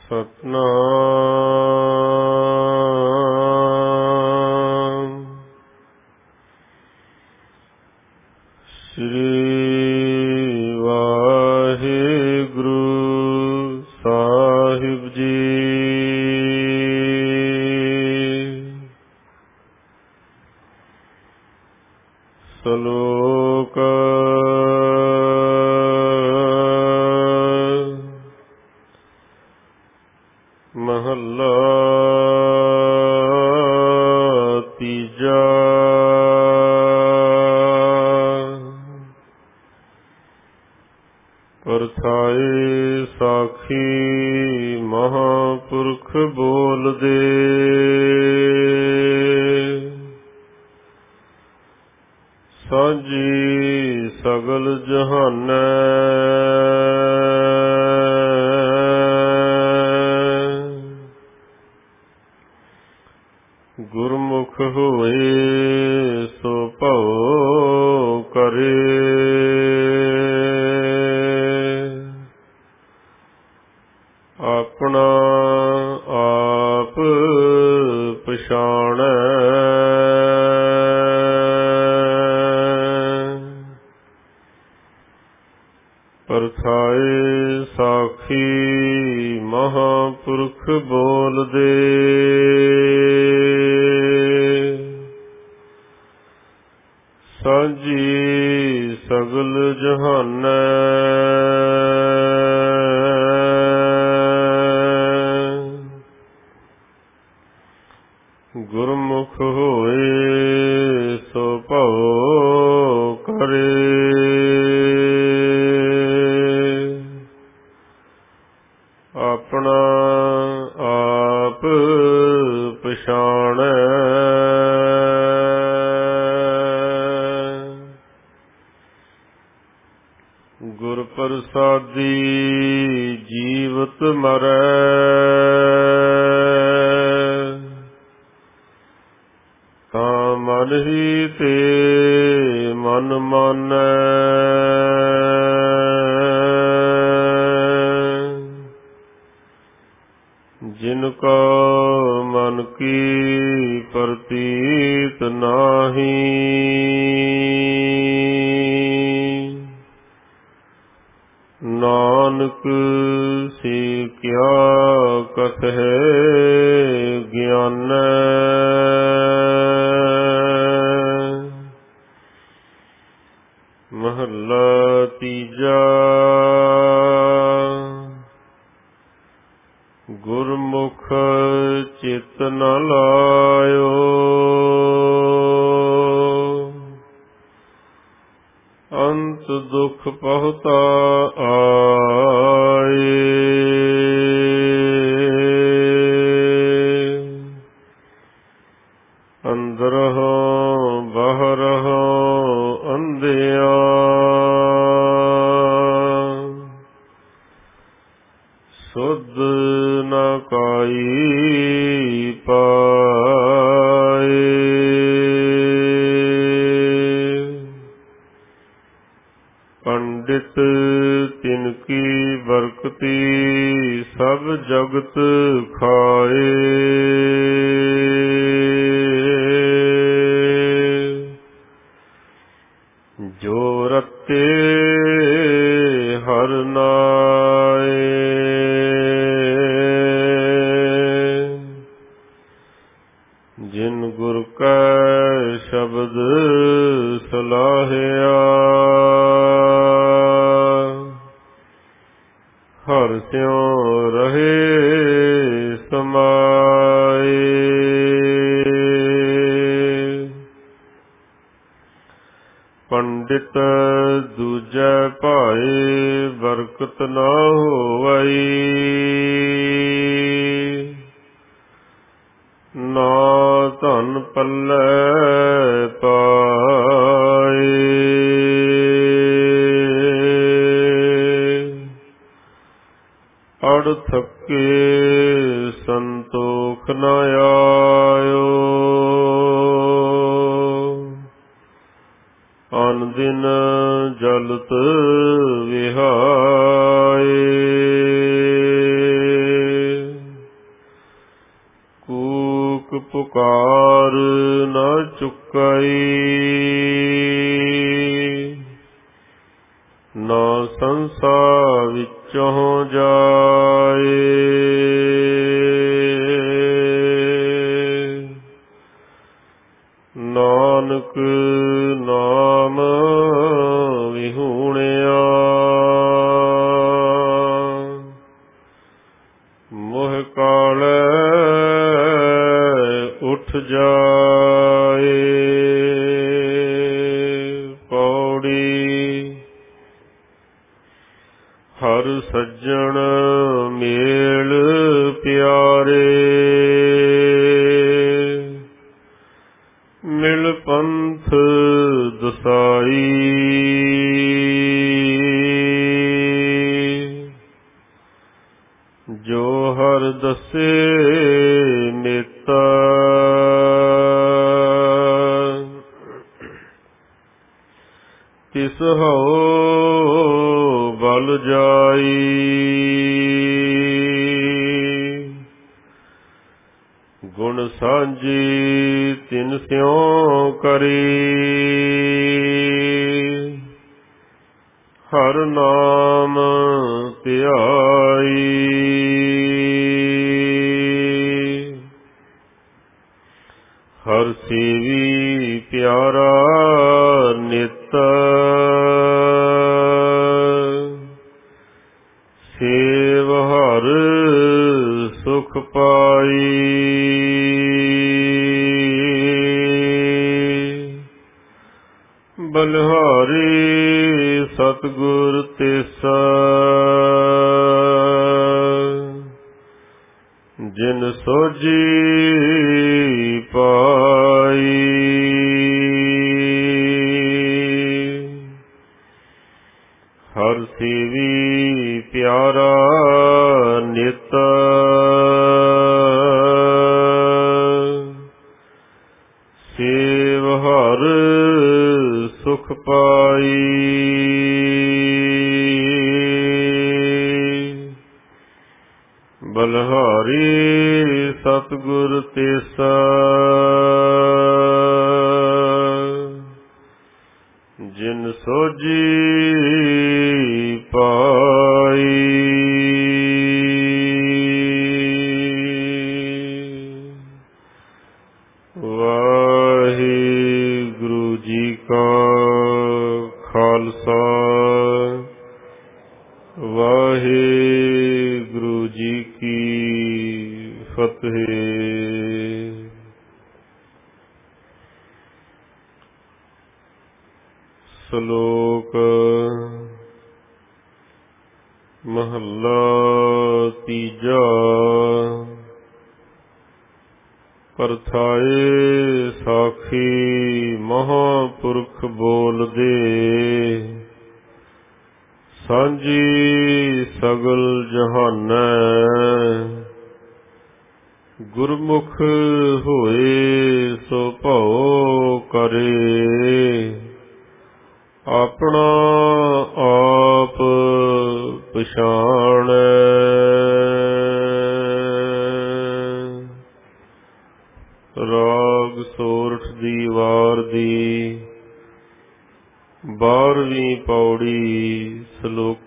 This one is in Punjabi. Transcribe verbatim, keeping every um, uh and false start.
ਸਤਨਾਮ ਸ੍ਰੀ ਵਾਹਿਗੁਰੂ ਸਾਹਿਬ ਜੀ। ਸ਼ਲੋਕ ਮਹੱਲਾ ਤੀਜਾ। ਪਰਥਾਏ ਸਾਖੀ ਮਹਾਂਪੁਰਖ ਬੋਲਦੇ, ਸਾਂਝੀ ਸਗਲ ਜਹਾਨੈ। ਗੁਰਮੁਖ ਹੋਏ ਸੋ ਭਉ ਕਰੇ, ਆਪਣਾ ਆਪ ਪਛਾਣੈ। ਪਰਥਾਏ ਸਾਖੀ ਮਹਾਂਪੁਰਖ ਬੋਲਦੇ, ਸਾਂਝੀ ਸਗਲ ਜਹਾਨੈ। ਗੁਰਮੁਖ ਹੋਏ ਸੋ ਭਉ ਕਰੇ, ਆਪਣਾ ਆਪ ਪਛਾਣੈ। ਗੁਰ ਪ੍ਰਸਾਦੀ ਜੀਵਤ ਮਰੈ, ਤਾਂ ਮਨ ਹੀ ਤੇ ਮਨ ਮਾਨੈ। ਜਿਨ ਕਾ ਮਨ ਕੀ ਪ੍ਰਤੀਤ ਨਾਹੀ, ਨਾਨਕ ਸੇ ਕਿਆ ਕਥੈ ਗਿਆਨੈ। ਮਹੱਲਾ ਤੀਜਾ। ਗੁਰਮੁਖ ਚਿਤ ਨ ਲਾਇਓ, ਅੰਤ ਦੁਖ ਪਹੁਤਾ ਆਏ। ਅੰਦਰਹੁ ਬਾਹਰਹੁ ਅੰਧਿਆ, ਸੁਧ ਨ ਕਾਈ ਪਾਏ। ਪੰਡਿਤ ਤਿਨ ਕੀ ਬਰਕਤੀ, ਸਭ ਜਗਤ ਖਾਏ। ਜੋ ਰਤੇ ਹਰਿ ਨਾਏ, ਜਿਨ ਗੁਰ ਕੈ ਸ਼ਬਦ ਸਲਾਹਿਆ। ਹਰਿ ਸਿਉ ਰਹੇ ਸਮਾਏ। ਪੰਡਿਤ ਦੂਜੈ ਭਾਏ, ਬਰਕਤ ਨਾ ਹੋਵਈ। ਨਾ ਧਨ ਪੱਲੇ ਪਾਏ। ਅੜ ਥਕੇ ਸੰਤੋਖ ਨ ਆਇਓ, ਅਨ ਦਿਨ ਜਲਤ ਵਿਹਾਏ। ਪੁਕਾਰ ਨ ਚੁੱਕਈ, ਨਾ ਸੰਸਾਰ ਵਿੱਚੋਂ ਜਾਏ। ਨਾਨਕ ਨਾਮ ਵਿਹੂਣਿਆ, ਮੋਹ ਕਾਲੈ ਉੱਠ ਜਾਏ। ਪੌੜੀ ਹਰ ਸੱਜਣ ਮੇਲ ਪਿਆਰੇ, ਮਿਲ ਪੰਥ ਦਸਾਈ। ਜੋ ਹਰ ਦਸੇ ਨੇਤਾ, ਤਿਸ ਹਉ ਬਲ ਜਾਈ। ਗੁਣ ਸਾਂਝੀ ਤਿਨ ਸਿਉ ਕਰੀ, ਹਰ ਨਾਮ ਧਿਆਈ। ਹਰ ਸੇਵੀ ਪਿਆਰਾ ਨਿਤ, ਸੇਵ ਹਰ ਸੁਖ ਪਾਈ। ਬਲਿਹਾਰੀ ਸਤਿਗੁਰ ਤੇਸਾ, ਜਿਨ ਸੋਝੀ ਪਾਈ। ਹਰ ਸੇਵੀ ਪਿਆਰਾ ਨਿਤ, ਸੇਵ ਹਰ ਸੁਖ ਪਾਈ। ਬਲਿਹਾਰੀ ਸਤਿਗੁਰ ਤੇਸਾ, ਜਿਨ ਸੋਝੀ ਪਾਈ। ਵਾਹਿਗੁਰੂ ਜੀ ਕਾ ਖਾਲਸਾ, ਵਾਹਿਗੁਰੂ ਜੀ ਕੀ ਫਤਿਹ। ਸ਼ਲੋਕ ਮਹੱਲਾ ਤੀਜਾ। ਪਰਥਾਏ ਸਾਖੀ ਮਹਾਂਪੁਰਖ ਬੋਲਦੇ, ਸਾਂਝੀ ਸਗਲ ਜਹਾਨੈ। ਗੁਰਮੁਖ ਹੋਏ ਸੋ ਭਉ ਕਰੇ, ਆਪਣਾ ਆਪ ਪਛਾਣੈ। ਰਾਗ ਸੋਰਠ ਦੀ ਵਾਰ ਦੀ ਬਾਰ੍ਹਵੀਂ ਪੌੜੀ। ਸ਼ਲੋਕ